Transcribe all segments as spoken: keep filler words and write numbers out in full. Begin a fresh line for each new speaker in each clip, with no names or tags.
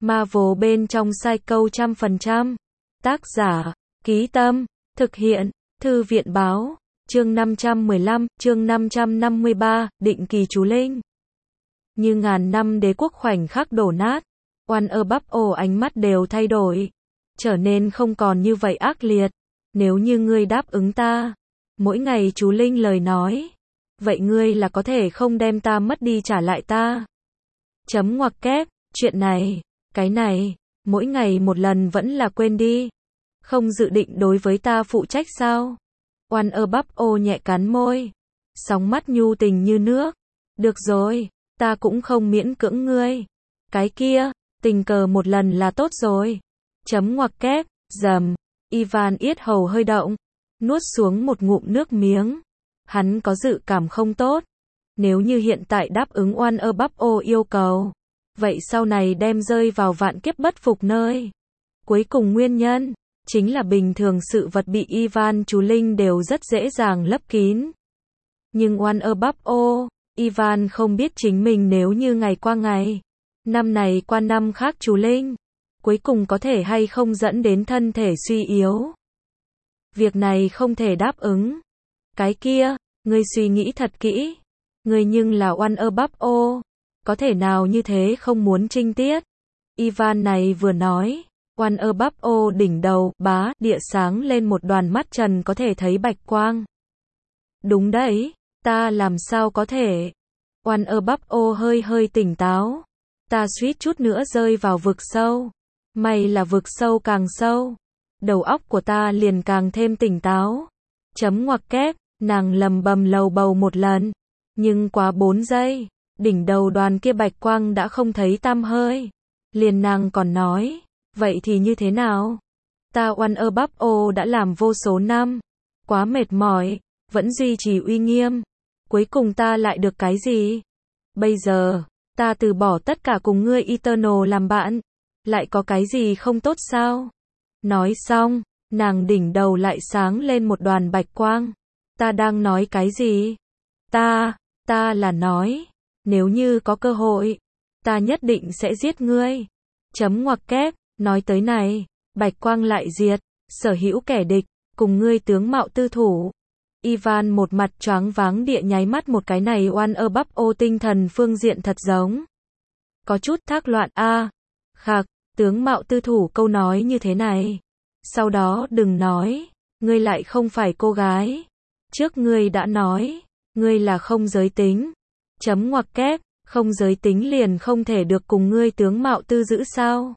Marvel bên trong Psycho trăm phần trăm. Tác giả, Ký Tâm, thực hiện, Thư viện Báo, chương năm trăm mười lăm, chương năm trăm năm mươi ba, định kỳ chú linh. Như ngàn năm đế quốc khoảnh khắc đổ nát, One ở Bắp Ồ ánh mắt đều thay đổi, trở nên không còn như vậy ác liệt. Nếu như ngươi đáp ứng ta, mỗi ngày chú linh lời nói, vậy ngươi là có thể không đem ta mất đi trả lại ta. Chấm ngoặc kép, chuyện này, cái này, mỗi ngày một lần vẫn là quên đi. Không dự định đối với ta phụ trách sao? One ở Bắp Ồ nhẹ cắn môi, sóng mắt nhu tình như nước. Được rồi, ta cũng không miễn cưỡng ngươi. Cái kia, tình cờ một lần là tốt rồi. Chấm ngoặc kép, dầm. Ivan yết hầu hơi động, nuốt xuống một ngụm nước miếng. Hắn có dự cảm không tốt. Nếu như hiện tại đáp ứng One ở Bắp Ồ yêu cầu, vậy sau này đem rơi vào vạn kiếp bất phục nơi. Cuối cùng nguyên nhân, chính là bình thường sự vật bị Ivan chú linh đều rất dễ dàng lấp kín. Nhưng One ở Bắp Ồ, Ivan không biết chính mình nếu như ngày qua ngày, năm này qua năm khác chú linh, cuối cùng có thể hay không dẫn đến thân thể suy yếu. Việc này không thể đáp ứng. Cái kia, ngươi suy nghĩ thật kỹ. Ngươi nhưng là One ở Bắp Ồ, có thể nào như thế không muốn trinh tiết. Ivan này vừa nói, One ở Bắp Ồ đỉnh đầu, bá, địa sáng lên một đoàn mắt trần có thể thấy bạch quang. Đúng đấy, ta làm sao có thể. One ở Bắp Ồ hơi hơi tỉnh táo. Ta suýt chút nữa rơi vào vực sâu. May là vực sâu càng sâu, đầu óc của ta liền càng thêm tỉnh táo. Chấm ngoặc kép, nàng lầm bầm lầu bầu một lần. Nhưng quá bốn giây, đỉnh đầu đoàn kia bạch quang đã không thấy tăm hơi. Liền nàng còn nói, vậy thì như thế nào? Ta One ở Bắp Ồ đã làm vô số năm, quá mệt mỏi, vẫn duy trì uy nghiêm. Cuối cùng ta lại được cái gì? Bây giờ, ta từ bỏ tất cả cùng ngươi Eternal làm bạn. Lại có cái gì không tốt sao? Nói xong, nàng đỉnh đầu lại sáng lên một đoàn bạch quang. Ta đang nói cái gì? Ta, ta là nói, nếu như có cơ hội, ta nhất định sẽ giết ngươi. Chấm ngoặc kép, nói tới này, bạch quang lại diệt, sở hữu kẻ địch, cùng ngươi tướng mạo tư thủ. Ivan một mặt choáng váng địa nháy mắt một cái này One ở Bắp Ồ tinh thần phương diện thật giống. Có chút thác loạn a à, khạc. Tướng mạo tư thủ câu nói như thế này. Sau đó đừng nói, ngươi lại không phải cô gái. Trước ngươi đã nói, ngươi là không giới tính. Chấm ngoặc kép, không giới tính liền không thể được cùng ngươi tướng mạo tư giữ sao?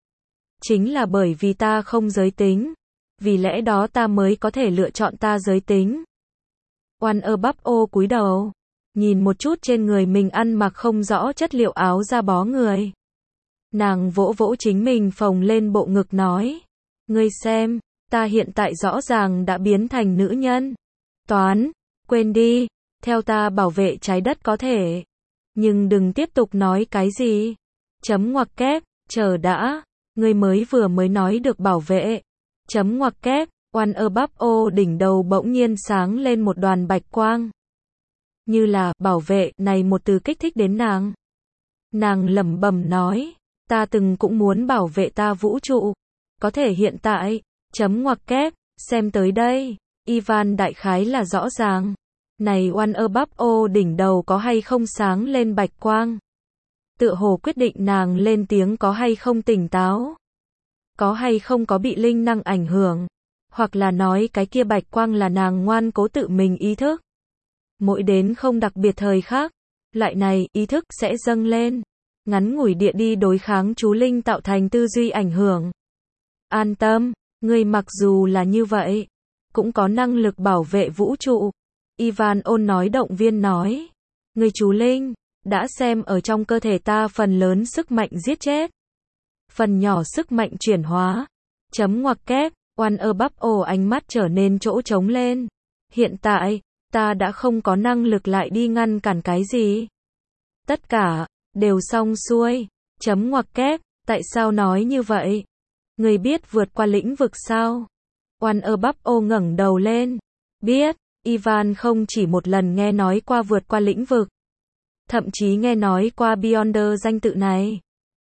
Chính là bởi vì ta không giới tính. Vì lẽ đó ta mới có thể lựa chọn ta giới tính. One ở Bắp Ồ cúi đầu, nhìn một chút trên người mình ăn mặc không rõ chất liệu áo da bó người. Nàng vỗ vỗ chính mình phồng lên bộ ngực nói, ngươi xem, ta hiện tại rõ ràng đã biến thành nữ nhân. Toán, quên đi, theo ta bảo vệ trái đất có thể. Nhưng đừng tiếp tục nói cái gì. Chấm ngoặc kép, chờ đã, ngươi mới vừa mới nói được bảo vệ. Chấm ngoặc kép, One ở Bắp Ồ đỉnh đầu bỗng nhiên sáng lên một đoàn bạch quang. Như là, bảo vệ, này một từ kích thích đến nàng. Nàng lẩm bẩm nói, ta từng cũng muốn bảo vệ ta vũ trụ. Có thể hiện tại, chấm ngoặc kép, xem tới đây, Ivan đại khái là rõ ràng. Này One ở Bắp Ồ đỉnh đầu có hay không sáng lên bạch quang. Tựa hồ quyết định nàng lên tiếng có hay không tỉnh táo. Có hay không có bị linh năng ảnh hưởng. Hoặc là nói cái kia bạch quang là nàng ngoan cố tự mình ý thức. Mỗi đến không đặc biệt thời khắc, loại này, ý thức sẽ dâng lên. Ngắn ngủi địa đi đối kháng chú linh tạo thành tư duy ảnh hưởng. An tâm, ngươi mặc dù là như vậy, cũng có năng lực bảo vệ vũ trụ. Ivan ôn nói động viên nói. Ngươi chú linh, đã xem ở trong cơ thể ta phần lớn sức mạnh giết chết. Phần nhỏ sức mạnh chuyển hóa. Chấm ngoặc kép, One ở Bắp Ồ ánh mắt trở nên chỗ trống lên. Hiện tại, ta đã không có năng lực lại đi ngăn cản cái gì. Tất cả đều xong xuôi. Chấm ngoặc kép, tại sao nói như vậy? Ngươi biết vượt qua lĩnh vực sao? One ở Bắp Ồ ngẩng đầu lên. Biết, Ivan không chỉ một lần nghe nói qua vượt qua lĩnh vực. Thậm chí nghe nói qua Beyonder danh tự này.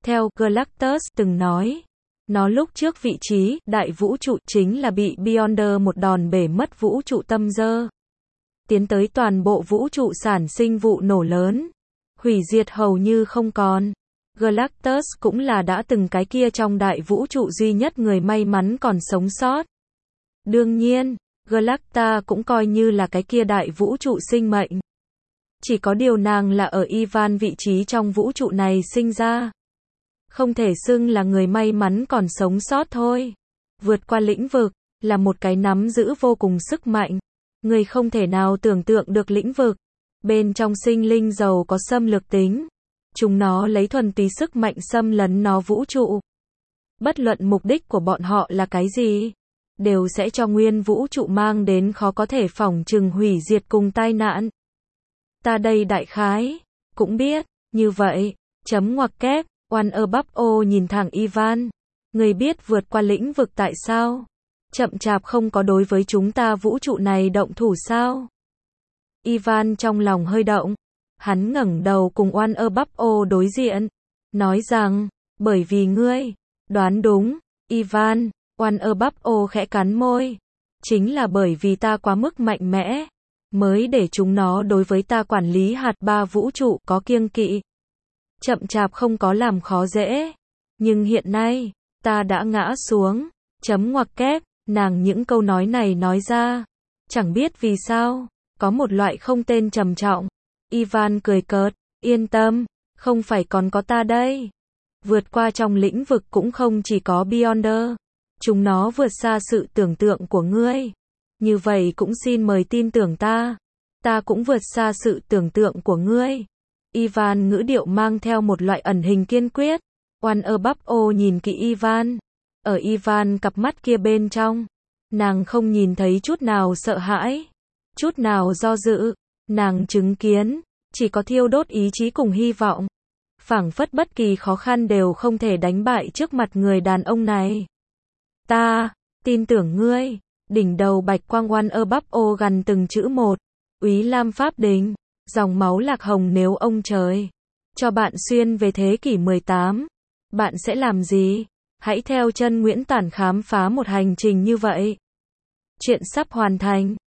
Theo Galactus từng nói, nó lúc trước vị trí đại vũ trụ chính là bị Beyonder một đòn bể mất vũ trụ tâm dơ. Tiến tới toàn bộ vũ trụ sản sinh vụ nổ lớn, hủy diệt hầu như không còn. Galactus cũng là đã từng cái kia trong đại vũ trụ duy nhất người may mắn còn sống sót. Đương nhiên, Galacta cũng coi như là cái kia đại vũ trụ sinh mệnh. Chỉ có điều nàng là ở Ivan vị trí trong vũ trụ này sinh ra. Không thể xưng là người may mắn còn sống sót thôi. Vượt qua lĩnh vực, là một cái nắm giữ vô cùng sức mạnh. Người không thể nào tưởng tượng được lĩnh vực. Bên trong sinh linh giàu có xâm lược tính. Chúng nó lấy thuần túy sức mạnh xâm lấn nó vũ trụ. Bất luận mục đích của bọn họ là cái gì, đều sẽ cho nguyên vũ trụ mang đến khó có thể phỏng chừng hủy diệt cùng tai nạn. Ta đây đại khái, cũng biết, như vậy, chấm ngoặc kép, One above all nhìn thẳng Ivan. Người biết vượt qua lĩnh vực tại sao? Chậm chạp không có đối với chúng ta vũ trụ này động thủ sao? Ivan trong lòng hơi động. Hắn ngẩng đầu cùng One above all đối diện. Nói rằng, bởi vì ngươi, đoán đúng, Ivan. One above all khẽ cắn môi. Chính là bởi vì ta quá mức mạnh mẽ, mới để chúng nó đối với ta quản lý hạt ba vũ trụ có kiêng kỵ. Chậm chạp không có làm khó dễ. Nhưng hiện nay, ta đã ngã xuống. Chấm ngoặc kép, nàng những câu nói này nói ra. Chẳng biết vì sao, có một loại không tên trầm trọng. Ivan cười cợt, yên tâm, không phải còn có ta đây. Vượt qua trong lĩnh vực cũng không chỉ có Beyonder. Chúng nó vượt xa sự tưởng tượng của ngươi. Như vậy cũng xin mời tin tưởng ta. Ta cũng vượt xa sự tưởng tượng của ngươi. Ivan ngữ điệu mang theo một loại ẩn hình kiên quyết. One above all nhìn kỹ Ivan. Ở Ivan cặp mắt kia bên trong, nàng không nhìn thấy chút nào sợ hãi, chút nào do dự. Nàng chứng kiến, chỉ có thiêu đốt ý chí cùng hy vọng. Phảng phất bất kỳ khó khăn đều không thể đánh bại trước mặt người đàn ông này. Ta, tin tưởng ngươi. Đỉnh đầu bạch quang One above all gần từng chữ một. Úy Lam Pháp Đình, dòng máu lạc hồng nếu ông trời cho bạn xuyên về thế kỷ mười tám, bạn sẽ làm gì? Hãy theo chân Nguyễn Tản khám phá một hành trình như vậy. Chuyện sắp hoàn thành.